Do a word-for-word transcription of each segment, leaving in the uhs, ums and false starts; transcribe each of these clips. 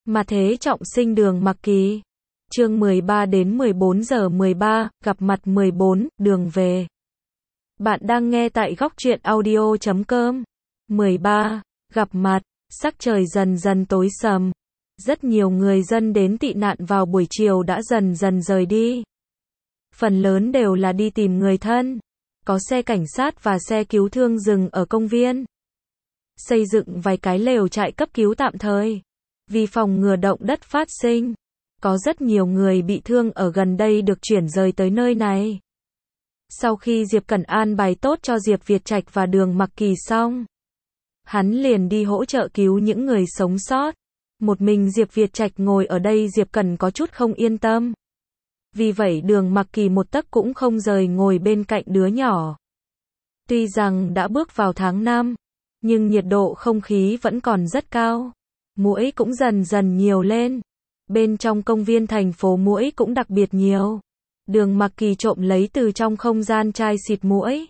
Mà thế trọng sinh Đường Mặc Kỳ. Chương mười ba đến mười bốn giờ mười ba, gặp mặt mười bốn, đường về. Bạn đang nghe tại góc truyện audio chấm com. mười ba, gặp mặt, sắc trời dần dần tối sầm. Rất nhiều người dân đến tị nạn vào buổi chiều đã dần dần rời đi. Phần lớn đều là đi tìm người thân. Có xe cảnh sát và xe cứu thương dừng ở công viên. Xây dựng vài cái lều trại cấp cứu tạm thời. Vì phòng ngừa động đất phát sinh. Có rất nhiều người bị thương ở gần đây được chuyển rời tới nơi này. Sau khi Diệp Cẩn an bài tốt cho Diệp Việt Trạch và Đường Mặc Kỳ xong, hắn liền đi hỗ trợ cứu những người sống sót. Một mình Diệp Việt Trạch ngồi ở đây Diệp Cẩn có chút không yên tâm. Vì vậy Đường Mặc Kỳ một tấc cũng không rời ngồi bên cạnh đứa nhỏ. Tuy rằng đã bước vào tháng năm, nhưng nhiệt độ không khí vẫn còn rất cao. Muỗi cũng dần dần nhiều lên. Bên trong công viên thành phố muỗi cũng đặc biệt nhiều. Đường Mặc Kỳ trộm lấy từ trong không gian chai xịt muỗi.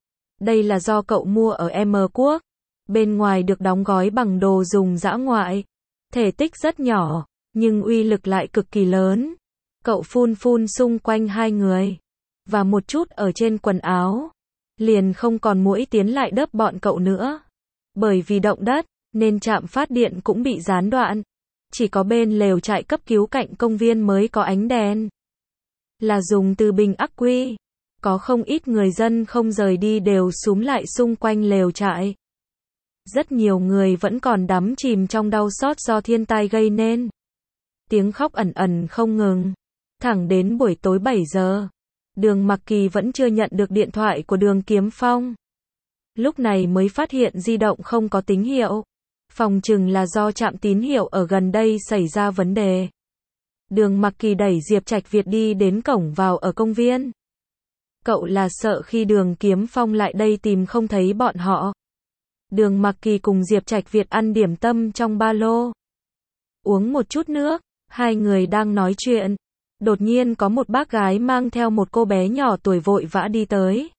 Đây là do cậu mua ở M Quốc. Bên ngoài được đóng gói bằng đồ dùng dã ngoại. Thể tích rất nhỏ, nhưng uy lực lại cực kỳ lớn. Cậu phun phun xung quanh hai người. Và một chút ở trên quần áo. Liền không còn muỗi tiến lại đớp bọn cậu nữa. Bởi vì động đất, nên trạm phát điện cũng bị gián đoạn. Chỉ có bên lều trại cấp cứu cạnh công viên mới có ánh đèn. Là dùng từ bình ắc quy. Có không ít người dân không rời đi đều xúm lại xung quanh lều trại. Rất nhiều người vẫn còn đắm chìm trong đau xót do thiên tai gây nên. Tiếng khóc ẩn ẩn không ngừng. Thẳng đến buổi tối bảy giờ. Đường Mặc Kỳ vẫn chưa nhận được điện thoại của Đường Kiếm Phong. Lúc này mới phát hiện di động không có tín hiệu. Phòng chừng là do trạm tín hiệu ở gần đây xảy ra vấn đề. Đường Mặc Kỳ đẩy Diệp Trạch Việt đi đến cổng vào ở công viên. Cậu là sợ khi Đường Kiếm Phong lại đây tìm không thấy bọn họ. Đường Mặc Kỳ cùng Diệp Trạch Việt ăn điểm tâm trong ba lô. Uống một chút nước, hai người đang nói chuyện. Đột nhiên có một bác gái mang theo một cô bé nhỏ tuổi vội vã đi tới.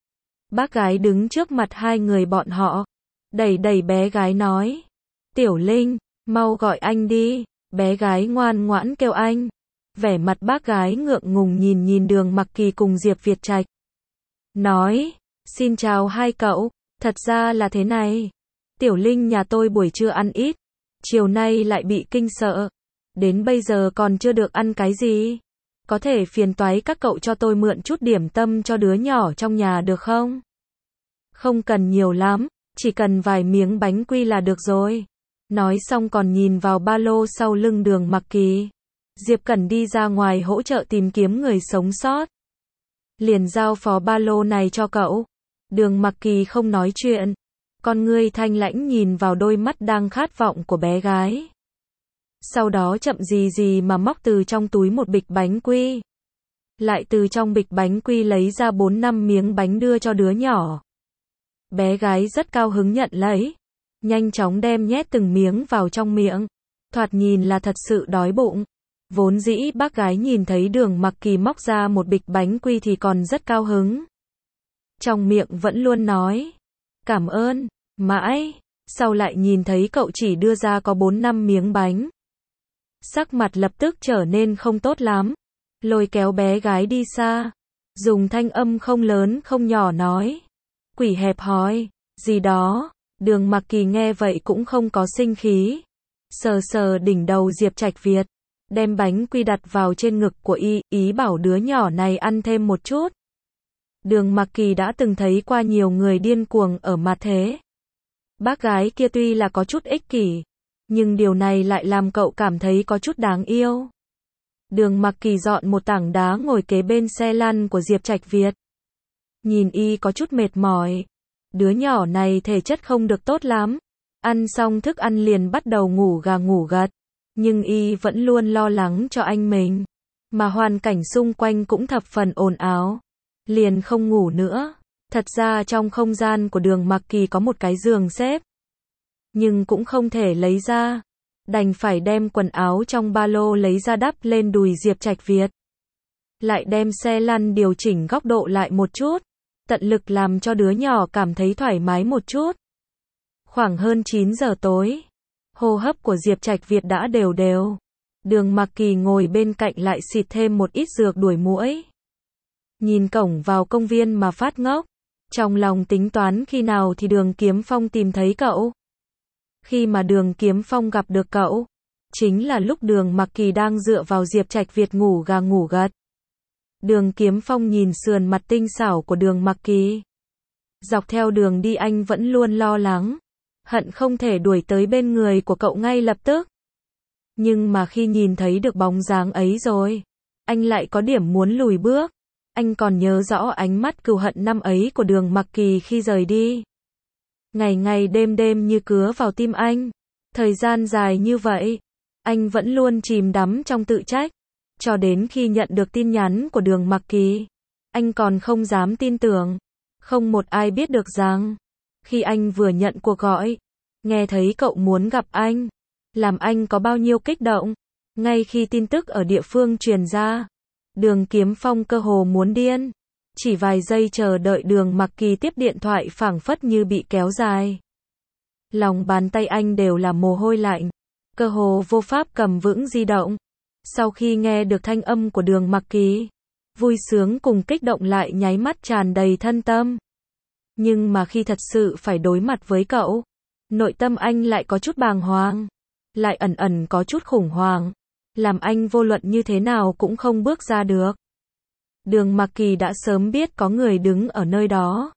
Bác gái đứng trước mặt hai người bọn họ. Đẩy đẩy bé gái nói. Tiểu Linh, mau gọi anh đi. Bé gái ngoan ngoãn kêu anh. Vẻ mặt bác gái ngượng ngùng nhìn nhìn Đường Mặc Kỳ cùng Diệp Việt Trạch. Nói, xin chào hai cậu, thật ra là thế này. Tiểu Linh nhà tôi buổi trưa ăn ít. Chiều nay lại bị kinh sợ. Đến bây giờ còn chưa được ăn cái gì. Có thể phiền toái các cậu cho tôi mượn chút điểm tâm cho đứa nhỏ trong nhà được không? Không cần nhiều lắm, chỉ cần vài miếng bánh quy là được rồi. Nói xong còn nhìn vào ba lô sau lưng Đường Mặc Kỳ. Diệp Cẩn đi ra ngoài hỗ trợ tìm kiếm người sống sót. Liền giao phó ba lô này cho cậu. Đường Mặc Kỳ không nói chuyện. Con ngươi thanh lãnh nhìn vào đôi mắt đang khát vọng của bé gái. Sau đó chậm gì gì mà móc từ trong túi một bịch bánh quy. Lại từ trong bịch bánh quy lấy ra bốn năm miếng bánh đưa cho đứa nhỏ. Bé gái rất cao hứng nhận lấy. Nhanh chóng đem nhét từng miếng vào trong miệng. Thoạt nhìn là thật sự đói bụng. Vốn dĩ bác gái nhìn thấy Đường Mặc Kỳ móc ra một bịch bánh quy thì còn rất cao hứng. Trong miệng vẫn luôn nói. Cảm ơn, mãi. Sau lại nhìn thấy cậu chỉ đưa ra có bốn năm miếng bánh. Sắc mặt lập tức trở nên không tốt lắm. Lôi kéo bé gái đi xa. Dùng thanh âm không lớn không nhỏ nói. Quỷ hẹp hòi, gì đó. Đường Mặc Kỳ nghe vậy cũng không có sinh khí. Sờ sờ đỉnh đầu Diệp Trạch Việt. Đem bánh quy đặt vào trên ngực của y, ý bảo đứa nhỏ này ăn thêm một chút. Đường Mặc Kỳ đã từng thấy qua nhiều người điên cuồng ở mặt thế. Bác gái kia tuy là có chút ích kỷ, nhưng điều này lại làm cậu cảm thấy có chút đáng yêu. Đường Mặc Kỳ dọn một tảng đá ngồi kế bên xe lăn của Diệp Trạch Việt. Nhìn y có chút mệt mỏi. Đứa nhỏ này thể chất không được tốt lắm. Ăn xong thức ăn liền bắt đầu ngủ gà ngủ gật. Nhưng y vẫn luôn lo lắng cho anh mình. Mà hoàn cảnh xung quanh cũng thập phần ồn ào. Liền không ngủ nữa. Thật ra trong không gian của Đường Mặc Kỳ có một cái giường xếp. Nhưng cũng không thể lấy ra. Đành phải đem quần áo trong ba lô lấy ra đắp lên đùi Diệp Trạch Việt. Lại đem xe lăn điều chỉnh góc độ lại một chút. Tận lực làm cho đứa nhỏ cảm thấy thoải mái một chút. Khoảng hơn chín giờ tối. Hô hấp của Diệp Trạch Việt đã đều đều. Đường Mặc Kỳ ngồi bên cạnh lại xịt thêm một ít dược đuổi muỗi. Nhìn cổng vào công viên mà phát ngốc. Trong lòng tính toán khi nào thì Đường Kiếm Phong tìm thấy cậu. Khi mà Đường Kiếm Phong gặp được cậu, chính là lúc Đường Mặc Kỳ đang dựa vào Diệp Trạch Việt ngủ gà ngủ gật. Đường Kiếm Phong nhìn sườn mặt tinh xảo của Đường Mặc Kỳ. Dọc theo đường đi anh vẫn luôn lo lắng, hận không thể đuổi tới bên người của cậu ngay lập tức. Nhưng mà khi nhìn thấy được bóng dáng ấy rồi, anh lại có điểm muốn lùi bước. Anh còn nhớ rõ ánh mắt cừu hận năm ấy của Đường Mặc Kỳ khi rời đi. Ngày ngày đêm đêm như cứa vào tim anh. Thời gian dài như vậy, anh vẫn luôn chìm đắm trong tự trách. Cho đến khi nhận được tin nhắn của Đường Mặc Kỳ, anh còn không dám tin tưởng. Không một ai biết được rằng, khi anh vừa nhận cuộc gọi, nghe thấy cậu muốn gặp anh, làm anh có bao nhiêu kích động. Ngay khi tin tức ở địa phương truyền ra, Đường Kiếm Phong cơ hồ muốn điên. Chỉ vài giây chờ đợi Đường Mặc Kỳ tiếp điện thoại phảng phất như bị kéo dài. Lòng bàn tay anh đều là mồ hôi lạnh, cơ hồ vô pháp cầm vững di động. Sau khi nghe được thanh âm của Đường Mặc Kỳ, vui sướng cùng kích động lại nháy mắt tràn đầy thân tâm. Nhưng mà khi thật sự phải đối mặt với cậu, nội tâm anh lại có chút bàng hoàng, lại ẩn ẩn có chút khủng hoảng, làm anh vô luận như thế nào cũng không bước ra được. Đường Mặc Kỳ đã sớm biết có người đứng ở nơi đó.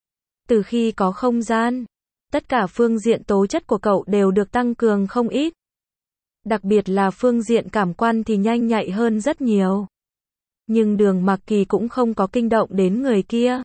Từ khi có không gian, tất cả phương diện tố chất của cậu đều được tăng cường không ít. Đặc biệt là phương diện cảm quan thì nhanh nhạy hơn rất nhiều. Nhưng Đường Mặc Kỳ cũng không có kinh động đến người kia,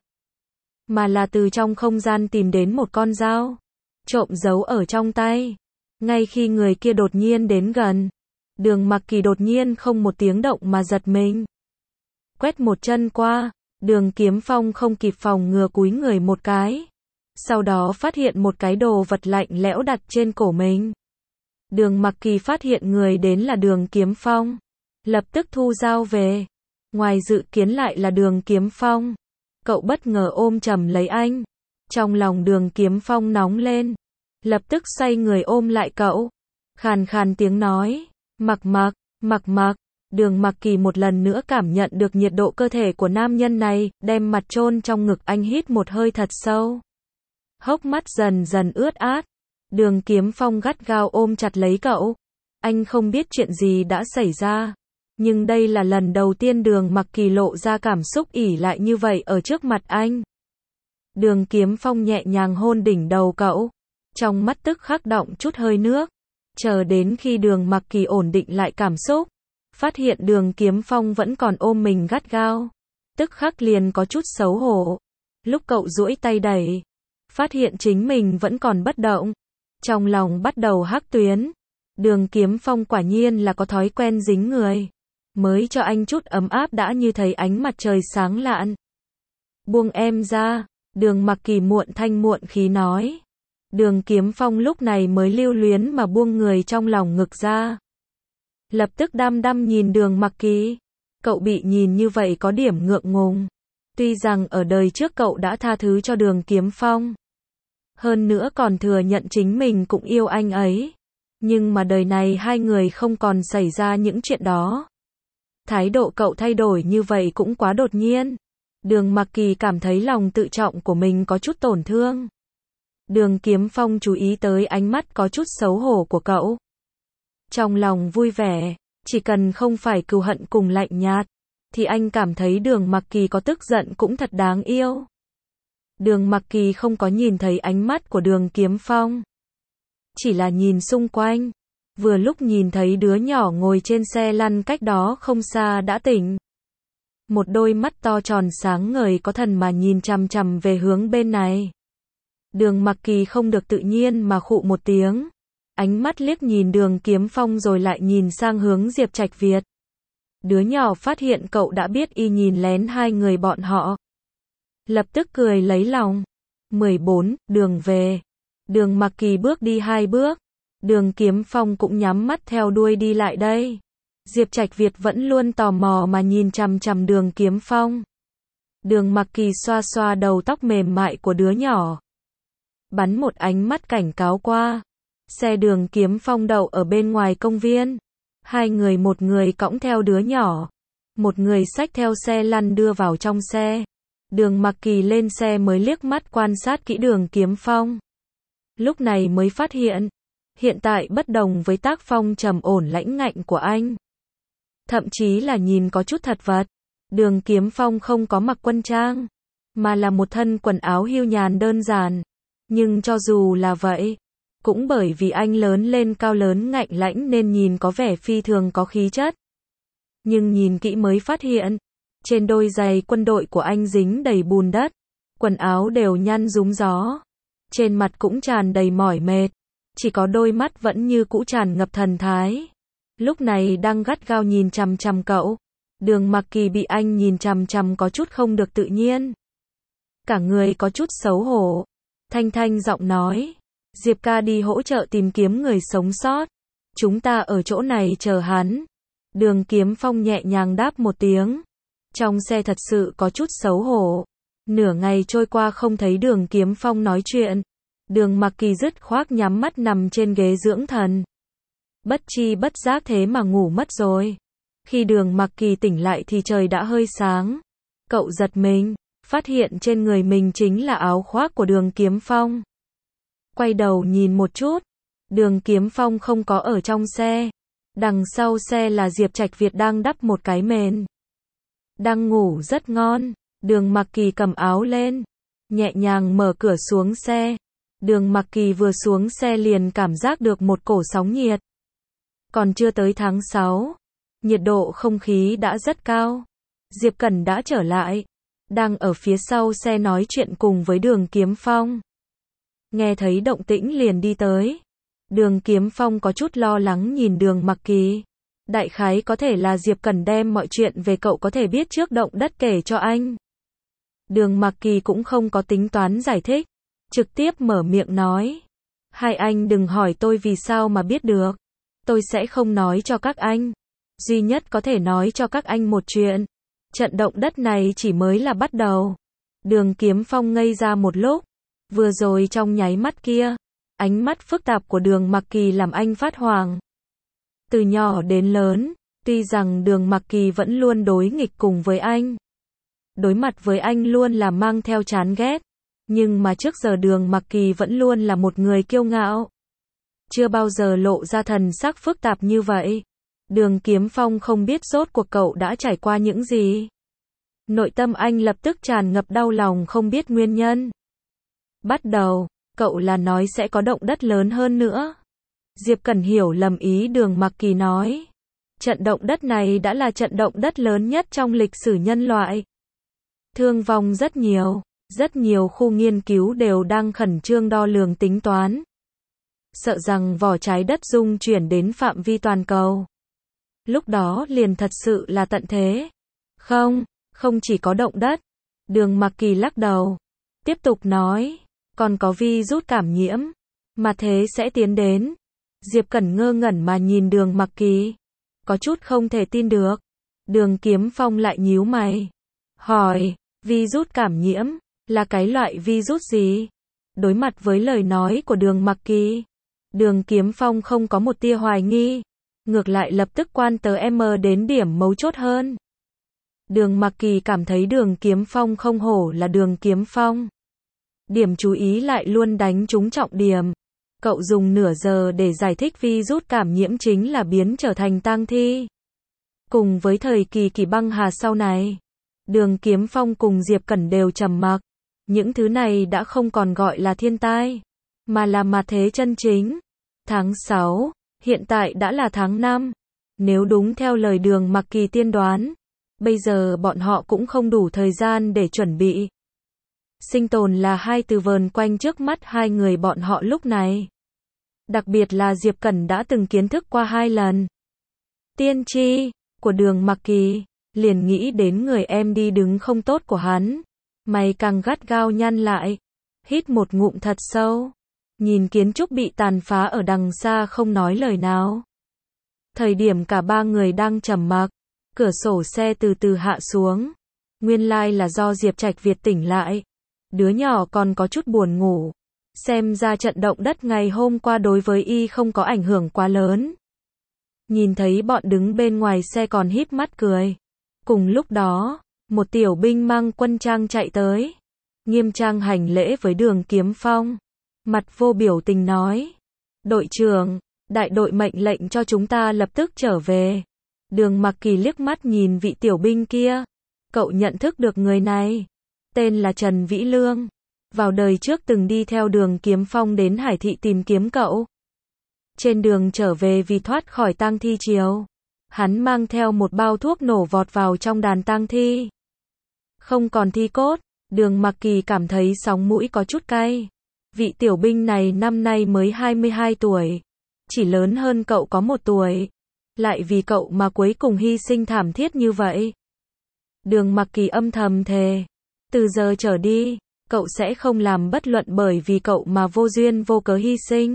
mà là từ trong không gian tìm đến một con dao, trộm giấu ở trong tay. Ngay khi người kia đột nhiên đến gần, Đường Mặc Kỳ đột nhiên không một tiếng động mà giật mình. Quét một chân qua, Đường Kiếm Phong không kịp phòng ngừa cúi người một cái. Sau đó phát hiện một cái đồ vật lạnh lẽo đặt trên cổ mình. Đường Mặc Kỳ phát hiện người đến là Đường Kiếm Phong, lập tức thu dao về. Ngoài dự kiến lại là Đường Kiếm Phong. Cậu bất ngờ ôm chầm lấy anh. Trong lòng Đường Kiếm Phong nóng lên, lập tức xoay người ôm lại cậu. Khàn khàn tiếng nói, Mặc Mặc, Mặc Mặc. Đường Mặc Kỳ một lần nữa cảm nhận được nhiệt độ cơ thể của nam nhân này, đem mặt chôn trong ngực anh hít một hơi thật sâu. Hốc mắt dần dần ướt át. Đường Kiếm Phong gắt gao ôm chặt lấy cậu. Anh không biết chuyện gì đã xảy ra, nhưng đây là lần đầu tiên Đường Mặc Kỳ lộ ra cảm xúc ỉ lại như vậy ở trước mặt anh. Đường Kiếm Phong nhẹ nhàng hôn đỉnh đầu cậu, trong mắt tức khắc đọng chút hơi nước. Chờ đến khi Đường Mặc Kỳ ổn định lại cảm xúc, phát hiện Đường Kiếm Phong vẫn còn ôm mình gắt gao, tức khắc liền có chút xấu hổ. Lúc cậu duỗi tay đẩy, phát hiện chính mình vẫn còn bất động, trong lòng bắt đầu hắc tuyến. Đường Kiếm Phong quả nhiên là có thói quen dính người, mới cho anh chút ấm áp đã như thấy ánh mặt trời sáng lạn. Buông em ra, Đường Mặc Kỳ muộn thanh muộn khí nói. Đường Kiếm Phong lúc này mới lưu luyến mà buông người trong lòng ngực ra. Lập tức đăm đăm nhìn Đường Mặc Kỳ. Cậu bị nhìn như vậy có điểm ngượng ngùng. Tuy rằng ở đời trước cậu đã tha thứ cho Đường Kiếm Phong, hơn nữa còn thừa nhận chính mình cũng yêu anh ấy. Nhưng mà đời này hai người không còn xảy ra những chuyện đó. Thái độ cậu thay đổi như vậy cũng quá đột nhiên. Đường Mặc Kỳ cảm thấy lòng tự trọng của mình có chút tổn thương. Đường Kiếm Phong chú ý tới ánh mắt có chút xấu hổ của cậu. Trong lòng vui vẻ, chỉ cần không phải cừu hận cùng lạnh nhạt, thì anh cảm thấy Đường Mặc Kỳ có tức giận cũng thật đáng yêu. Đường Mặc Kỳ không có nhìn thấy ánh mắt của Đường Kiếm Phong, chỉ là nhìn xung quanh. Vừa lúc nhìn thấy đứa nhỏ ngồi trên xe lăn cách đó không xa đã tỉnh. Một đôi mắt to tròn sáng ngời có thần mà nhìn chằm chằm về hướng bên này. Đường Mặc Kỳ không được tự nhiên mà khụ một tiếng. Ánh mắt liếc nhìn Đường Kiếm Phong rồi lại nhìn sang hướng Diệp Trạch Việt. Đứa nhỏ phát hiện cậu đã biết y nhìn lén hai người bọn họ, lập tức cười lấy lòng. mười bốn, đường về. Đường Mặc Kỳ bước đi hai bước. Đường Kiếm Phong cũng nhắm mắt theo đuôi đi lại đây. Diệp Trạch Việt vẫn luôn tò mò mà nhìn chằm chằm Đường Kiếm Phong. Đường Mặc Kỳ xoa xoa đầu tóc mềm mại của đứa nhỏ, bắn một ánh mắt cảnh cáo qua. Xe Đường Kiếm Phong đậu ở bên ngoài công viên. Hai người, một người cõng theo đứa nhỏ, một người xách theo xe lăn đưa vào trong xe. Đường Mặc Kỳ lên xe mới liếc mắt quan sát kỹ Đường Kiếm Phong. Lúc này mới phát hiện, hiện tại bất đồng với tác phong trầm ổn lãnh ngạnh của anh. Thậm chí là nhìn có chút thật vật. Đường Kiếm Phong không có mặc quân trang, mà là một thân quần áo hưu nhàn đơn giản. Nhưng cho dù là vậy, cũng bởi vì anh lớn lên cao lớn ngạnh lãnh nên nhìn có vẻ phi thường có khí chất. Nhưng nhìn kỹ mới phát hiện, trên đôi giày quân đội của anh dính đầy bùn đất, quần áo đều nhăn rúm gió, trên mặt cũng tràn đầy mỏi mệt, chỉ có đôi mắt vẫn như cũ tràn ngập thần thái. Lúc này đang gắt gao nhìn chằm chằm cậu. Đường Mặc Kỳ bị anh nhìn chằm chằm có chút không được tự nhiên. Cả người có chút xấu hổ. Thanh thanh giọng nói, Diệp ca đi hỗ trợ tìm kiếm người sống sót. Chúng ta ở chỗ này chờ hắn. Đường Kiếm Phong nhẹ nhàng đáp một tiếng. Trong xe thật sự có chút xấu hổ. Nửa ngày trôi qua không thấy Đường Kiếm Phong nói chuyện. Đường Mặc Kỳ dứt khoát nhắm mắt nằm trên ghế dưỡng thần. Bất chi bất giác thế mà ngủ mất rồi. Khi Đường Mặc Kỳ tỉnh lại thì trời đã hơi sáng. Cậu giật mình, phát hiện trên người mình chính là áo khoác của Đường Kiếm Phong. Quay đầu nhìn một chút, Đường Kiếm Phong không có ở trong xe. Đằng sau xe là Diệp Trạch Việt đang đắp một cái mền. Đang ngủ rất ngon. Đường Mặc Kỳ cầm áo lên, nhẹ nhàng mở cửa xuống xe. Đường Mặc Kỳ vừa xuống xe liền cảm giác được một cổ sóng nhiệt. Còn chưa tới tháng sáu, nhiệt độ không khí đã rất cao. Diệp Cẩn đã trở lại, đang ở phía sau xe nói chuyện cùng với Đường Kiếm Phong. Nghe thấy động tĩnh liền đi tới. Đường Kiếm Phong có chút lo lắng nhìn Đường Mặc Kỳ. Đại khái có thể là Diệp Cẩn đem mọi chuyện về cậu có thể biết trước động đất kể cho anh. Đường Mặc Kỳ cũng không có tính toán giải thích, trực tiếp mở miệng nói. Hai anh đừng hỏi tôi vì sao mà biết được. Tôi sẽ không nói cho các anh. Duy nhất có thể nói cho các anh một chuyện. Trận động đất này chỉ mới là bắt đầu. Đường Kiếm Phong ngây ra một lúc. Vừa rồi trong nháy mắt kia, ánh mắt phức tạp của Đường Mặc Kỳ làm anh phát hoảng. Từ nhỏ đến lớn, tuy rằng Đường Mặc Kỳ vẫn luôn đối nghịch cùng với anh. Đối mặt với anh luôn là mang theo chán ghét. Nhưng mà trước giờ Đường Mặc Kỳ vẫn luôn là một người kiêu ngạo. Chưa bao giờ lộ ra thần sắc phức tạp như vậy. Đường Kiếm Phong không biết rốt cuộc cậu đã trải qua những gì. Nội tâm anh lập tức tràn ngập đau lòng không biết nguyên nhân. Bắt đầu, cậu là nói sẽ có động đất lớn hơn nữa. Diệp Cẩn hiểu lầm ý Đường Mặc Kỳ nói. Trận động đất này đã là trận động đất lớn nhất trong lịch sử nhân loại. Thương vong rất nhiều, rất nhiều khu nghiên cứu đều đang khẩn trương đo lường tính toán. Sợ rằng vỏ trái đất rung chuyển đến phạm vi toàn cầu. Lúc đó liền thật sự là tận thế. Không, không chỉ có động đất. Đường Mặc Kỳ lắc đầu. Tiếp tục nói, còn có virus cảm nhiễm. Mà thế sẽ tiến đến. Diệp Cẩn ngơ ngẩn mà nhìn Đường Mặc Kỳ. Có chút không thể tin được. Đường Kiếm Phong lại nhíu mày. Hỏi, virus cảm nhiễm, là cái loại virus gì? Đối mặt với lời nói của Đường Mặc Kỳ, Đường Kiếm Phong không có một tia hoài nghi. Ngược lại lập tức quan tới em đến điểm mấu chốt hơn. Đường Mặc Kỳ cảm thấy Đường Kiếm Phong không hổ là Đường Kiếm Phong. Điểm chú ý lại luôn đánh trúng trọng điểm. Cậu dùng nửa giờ để giải thích virus cảm nhiễm chính là biến trở thành tang thi. Cùng với thời kỳ kỳ băng hà sau này, Đường Kiếm Phong cùng Diệp Cẩn đều trầm mặc. Những thứ này đã không còn gọi là thiên tai, mà là mà thế chân chính. Tháng sáu, hiện tại đã là tháng năm. Nếu đúng theo lời Đường Mặc Kỳ tiên đoán, bây giờ bọn họ cũng không đủ thời gian để chuẩn bị. Sinh tồn là hai từ vờn quanh trước mắt hai người bọn họ lúc này. Đặc biệt là Diệp Cẩn đã từng kiến thức qua hai lần. Tiên tri của Đường Mặc Kỳ, liền nghĩ đến người em đi đứng không tốt của hắn. Mày càng gắt gao nhăn lại, hít một ngụm thật sâu, nhìn kiến trúc bị tàn phá ở đằng xa không nói lời nào. Thời điểm cả ba người đang trầm mặc, cửa sổ xe từ từ hạ xuống. Nguyên lai là do Diệp Trạch Việt tỉnh lại. Đứa nhỏ còn có chút buồn ngủ. Xem ra trận động đất ngày hôm qua đối với y không có ảnh hưởng quá lớn. Nhìn thấy bọn đứng bên ngoài xe còn híp mắt cười. Cùng lúc đó, một tiểu binh mang quân trang chạy tới. Nghiêm trang hành lễ với Đường Kiếm Phong. Mặt vô biểu tình nói. Đội trưởng, đại đội mệnh lệnh cho chúng ta lập tức trở về. Đường Mặc Kỳ liếc mắt nhìn vị tiểu binh kia. Cậu nhận thức được người này. Tên là Trần Vĩ Lương. Vào đời trước từng đi theo Đường Kiếm Phong đến Hải Thị tìm kiếm cậu. Trên đường trở về vì thoát khỏi tang thi chiều, hắn mang theo một bao thuốc nổ vọt vào trong đàn tang thi. Không còn thi cốt, Đường Mặc Kỳ cảm thấy sóng mũi có chút cay. Vị tiểu binh này năm nay mới hai mươi hai tuổi, chỉ lớn hơn cậu có một tuổi. Lại vì cậu mà cuối cùng hy sinh thảm thiết như vậy. Đường Mặc Kỳ âm thầm thề, từ giờ trở đi, cậu sẽ không làm bất luận bởi vì cậu mà vô duyên vô cớ hy sinh.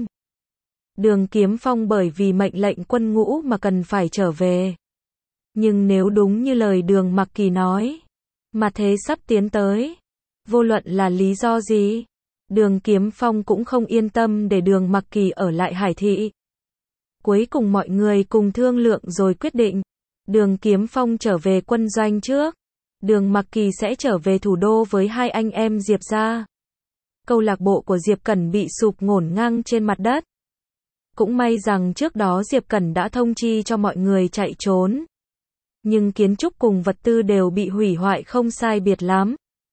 Đường Kiếm Phong bởi vì mệnh lệnh quân ngũ mà cần phải trở về. Nhưng nếu đúng như lời Đường Mặc Kỳ nói, mà thế sắp tiến tới, vô luận là lý do gì, Đường Kiếm Phong cũng không yên tâm để Đường Mặc Kỳ ở lại Hải Thị. Cuối cùng mọi người cùng thương lượng rồi quyết định, Đường Kiếm Phong trở về quân doanh trước, Đường Mặc Kỳ sẽ trở về thủ đô với hai anh em Diệp gia. Câu lạc bộ của Diệp Cẩn bị sụp ngổn ngang trên mặt đất. Cũng may rằng trước đó Diệp Cẩn đã thông chi cho mọi người chạy trốn. Nhưng kiến trúc cùng vật tư đều bị hủy hoại không sai biệt lắm.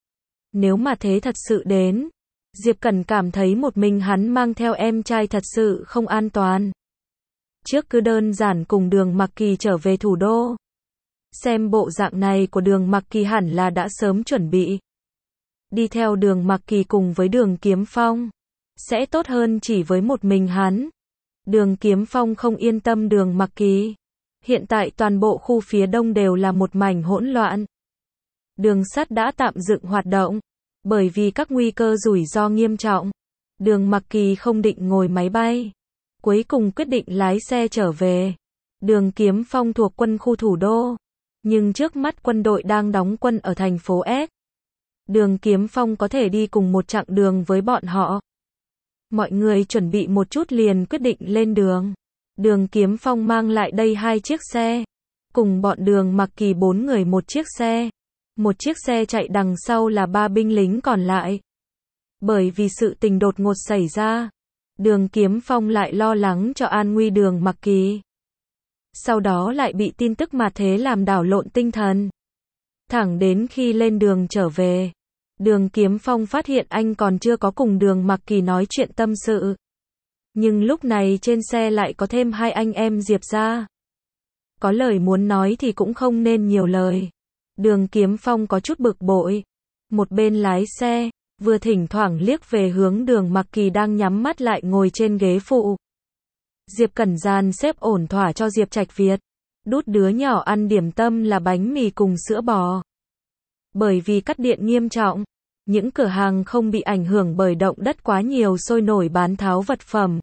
Nếu mà thế thật sự đến, Diệp Cẩn cảm thấy một mình hắn mang theo em trai thật sự không an toàn. Trước cứ đơn giản cùng Đường Mặc Kỳ trở về thủ đô. Xem bộ dạng này của Đường Mặc Kỳ hẳn là đã sớm chuẩn bị. Đi theo Đường Mặc Kỳ cùng với Đường Kiếm Phong, sẽ tốt hơn chỉ với một mình hắn. Đường Kiếm Phong không yên tâm Đường Mặc Kỳ. Hiện tại toàn bộ khu phía đông đều là một mảnh hỗn loạn. Đường sắt đã tạm dừng hoạt động, bởi vì các nguy cơ rủi ro nghiêm trọng. Đường Mặc Kỳ không định ngồi máy bay. Cuối cùng quyết định lái xe trở về. Đường Kiếm Phong thuộc quân khu thủ đô. Nhưng trước mắt quân đội đang đóng quân ở thành phố S. Đường Kiếm Phong có thể đi cùng một chặng đường với bọn họ. Mọi người chuẩn bị một chút liền quyết định lên đường. Đường Kiếm Phong mang lại đây hai chiếc xe. Cùng bọn Đường Mặc Kỳ bốn người một chiếc xe. Một chiếc xe chạy đằng sau là ba binh lính còn lại. Bởi vì sự tình đột ngột xảy ra, Đường Kiếm Phong lại lo lắng cho an nguy Đường Mặc Kỳ. Sau đó lại bị tin tức mà thế làm đảo lộn tinh thần. Thẳng đến khi lên đường trở về, Đường Kiếm Phong phát hiện anh còn chưa có cùng Đường Mặc Kỳ nói chuyện tâm sự. Nhưng lúc này trên xe lại có thêm hai anh em Diệp gia. Có lời muốn nói thì cũng không nên nhiều lời. Đường Kiếm Phong có chút bực bội. Một bên lái xe, vừa thỉnh thoảng liếc về hướng Đường Mặc Kỳ đang nhắm mắt lại ngồi trên ghế phụ. Diệp Cẩn dàn xếp ổn thỏa cho Diệp Trạch Việt. Đút đứa nhỏ ăn điểm tâm là bánh mì cùng sữa bò. Bởi vì cắt điện nghiêm trọng, những cửa hàng không bị ảnh hưởng bởi động đất quá nhiều sôi nổi bán tháo vật phẩm.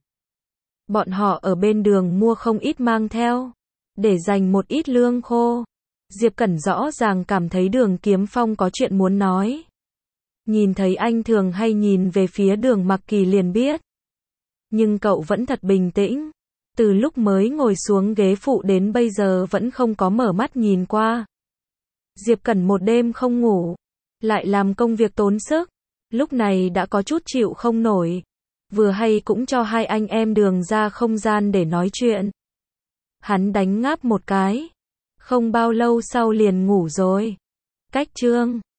Bọn họ ở bên đường mua không ít mang theo, để dành một ít lương khô. Diệp Cẩn rõ ràng cảm thấy Đường Kiếm Phong có chuyện muốn nói. Nhìn thấy anh thường hay nhìn về phía Đường Mặc Kỳ liền biết. Nhưng cậu vẫn thật bình tĩnh. Từ lúc mới ngồi xuống ghế phụ đến bây giờ vẫn không có mở mắt nhìn qua. Diệp Cẩn một đêm không ngủ, lại làm công việc tốn sức, lúc này đã có chút chịu không nổi. Vừa hay cũng cho hai anh em Đường ra không gian để nói chuyện. Hắn đánh ngáp một cái, không bao lâu sau liền ngủ rồi. Cách chương